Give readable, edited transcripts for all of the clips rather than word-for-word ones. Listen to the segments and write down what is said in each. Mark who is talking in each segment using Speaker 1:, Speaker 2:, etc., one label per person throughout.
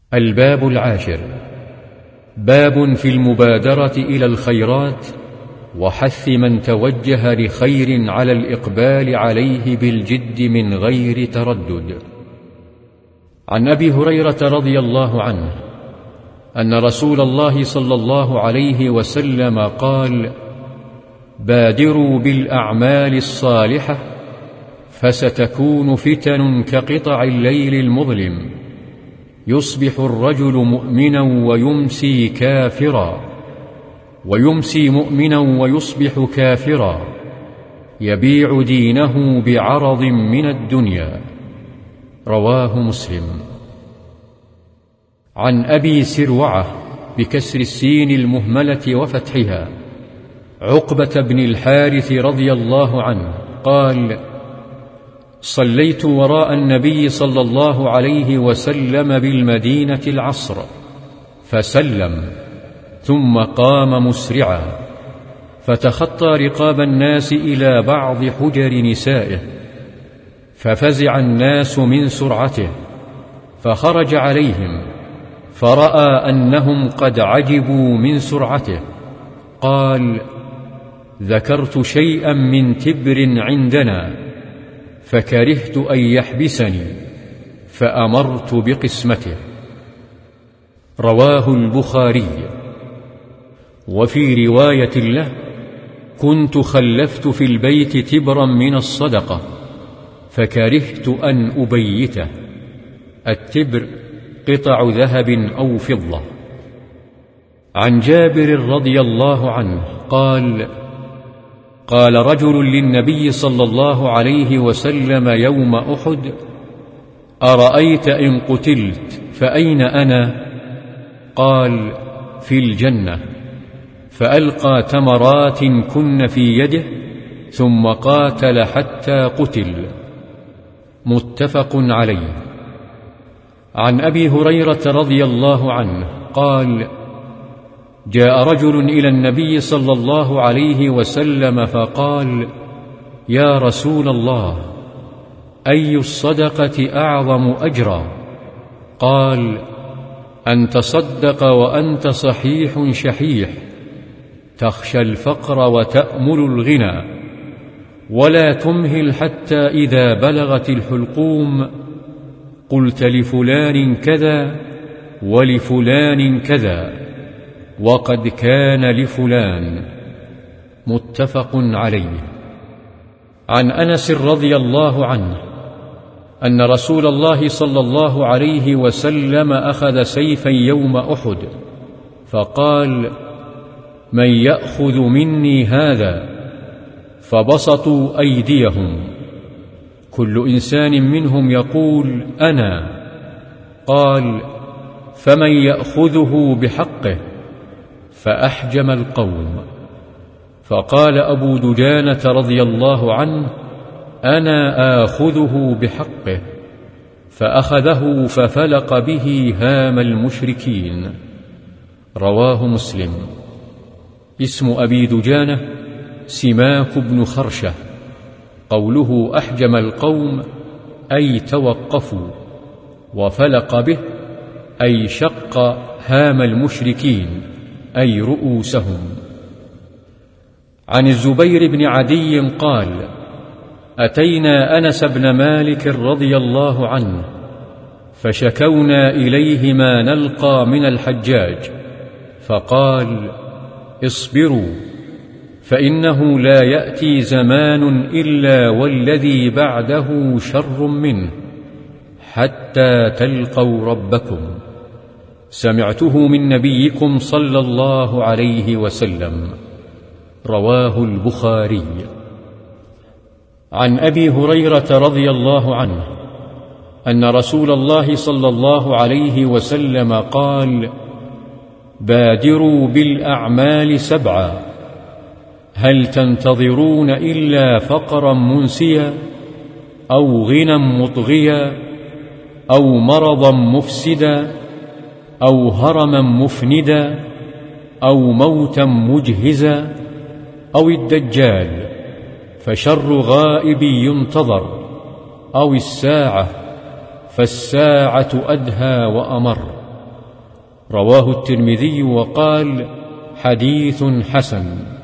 Speaker 1: الباب 10. باب في المبادرة إلى الخيرات وحث من توجه لخير على الإقبال عليه بالجد من غير تردد. عن أبي هريرة رضي الله عنه أن رسول الله صلى الله عليه وسلم قال: بادروا بالأعمال الصالحة فستكون فتن كقطع الليل المظلم، يصبح الرجل مؤمنا ويمسي كافرا، ويمسي مؤمنا ويصبح كافرا، يبيع دينه بعرض من الدنيا. رواه مسلم. عن أبي سروعة بكسر السين المهملة وفتحها عقبة بن الحارث رضي الله عنه قال: صليت وراء النبي صلى الله عليه وسلم بالمدينة العصر فسلم، ثم قام مسرعا فتخطى رقاب الناس إلى بعض حجر نسائه، ففزع الناس من سرعته، فخرج عليهم فرأى أنهم قد عجبوا من سرعته، قال: ذكرت شيئا من تبر عندنا فكرهت أن يحبسني فأمرت بقسمته. رواه البخاري. وفي رواية له: كنت خلفت في البيت تبرا من الصدقة فكرهت أن أبيته. التبر قطع ذهب أو فضة. عن جابر رضي الله عنه قال: قال رجل للنبي صلى الله عليه وسلم يوم أحد: أرأيت إن قتلت فأين أنا؟ قال: في الجنة. فألقى تمرات كن في يده ثم قاتل حتى قتل. متفق عليه. عن أبي هريرة رضي الله عنه قال: جاء رجل إلى النبي صلى الله عليه وسلم فقال: يا رسول الله، أي الصدقة أعظم أجرا؟ قال: أن تصدق وأنت صحيح شحيح، تخشى الفقر وتأمل الغنى، ولا تمهل حتى إذا بلغت الحلقوم قلت لفلان كذا ولفلان كذا وقد كان لفلان. متفق عليه. عن أنس رضي الله عنه أن رسول الله صلى الله عليه وسلم أخذ سيفا يوم أحد فقال: من يأخذ مني هذا؟ فبسطوا أيديهم، كل إنسان منهم يقول: أنا. قال: فمن يأخذه بحقه؟ فأحجم القوم. فقال أبو دجانة رضي الله عنه: أنا آخذه بحقه. فأخذه ففلق به هام المشركين. رواه مسلم. اسم أبي دجانة سماك بن خرشة. قوله أحجم القوم أي توقفوا، وفلق به أي شق هام المشركين أي رؤوسهم. عن الزبير بن عدي قال: أتينا أنس بن مالك رضي الله عنه فشكونا إليه ما نلقى من الحجاج، فقال: اصبروا، فإنه لا يأتي زمان إلا والذي بعده شر منه حتى تلقوا ربكم. سمعته من نبيكم صلى الله عليه وسلم. رواه البخاري. عن أبي هريرة رضي الله عنه أن رسول الله صلى الله عليه وسلم قال: بادروا بالأعمال 7، هل تنتظرون إلا فقرا منسيا أو غنى مطغيا أو مرضا مفسدا أو هرما مفندا أو موتا مجهزا أو الدجال، فشر غائب ينتظر، أو الساعة فالساعة أدهى وأمر. رواه الترمذي وقال: حديث حسن.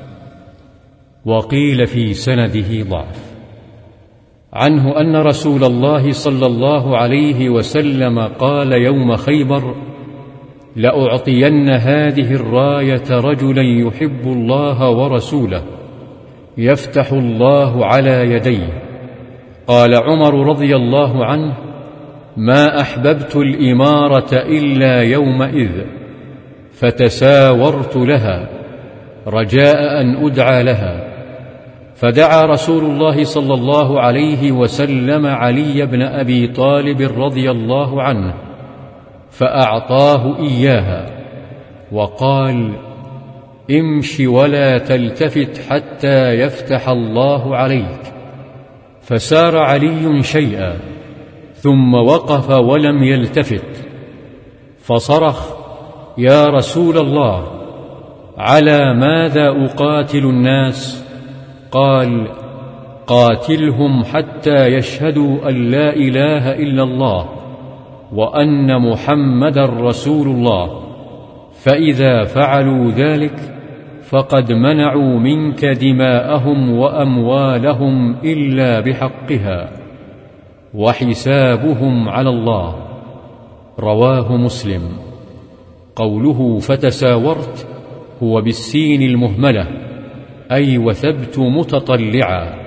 Speaker 1: وقيل في سنده ضعف. عنه أن رسول الله صلى الله عليه وسلم قال يوم خيبر: لأعطين هذه الراية رجلا يحب الله ورسوله يفتح الله على يديه. قال عمر رضي الله عنه: ما أحببت الإمارة إلا يومئذ، فتساورت لها رجاء أن أدعى لها، فدعا رسول الله صلى الله عليه وسلم علي بن أبي طالب رضي الله عنه فأعطاه إياها، وقال: امش ولا تلتفت حتى يفتح الله عليك. فسار علي شيئا ثم وقف ولم يلتفت، فصرخ: يا رسول الله، على ماذا أقاتل الناس؟ قال: قاتلهم حتى يشهدوا أن لا إله إلا الله وأن محمدا رسول الله، فإذا فعلوا ذلك فقد منعوا منك دماءهم وأموالهم إلا بحقها، وحسابهم على الله. رواه مسلم. قوله فتساورت هو بالسين المهملة، أي وثبت متطلعا.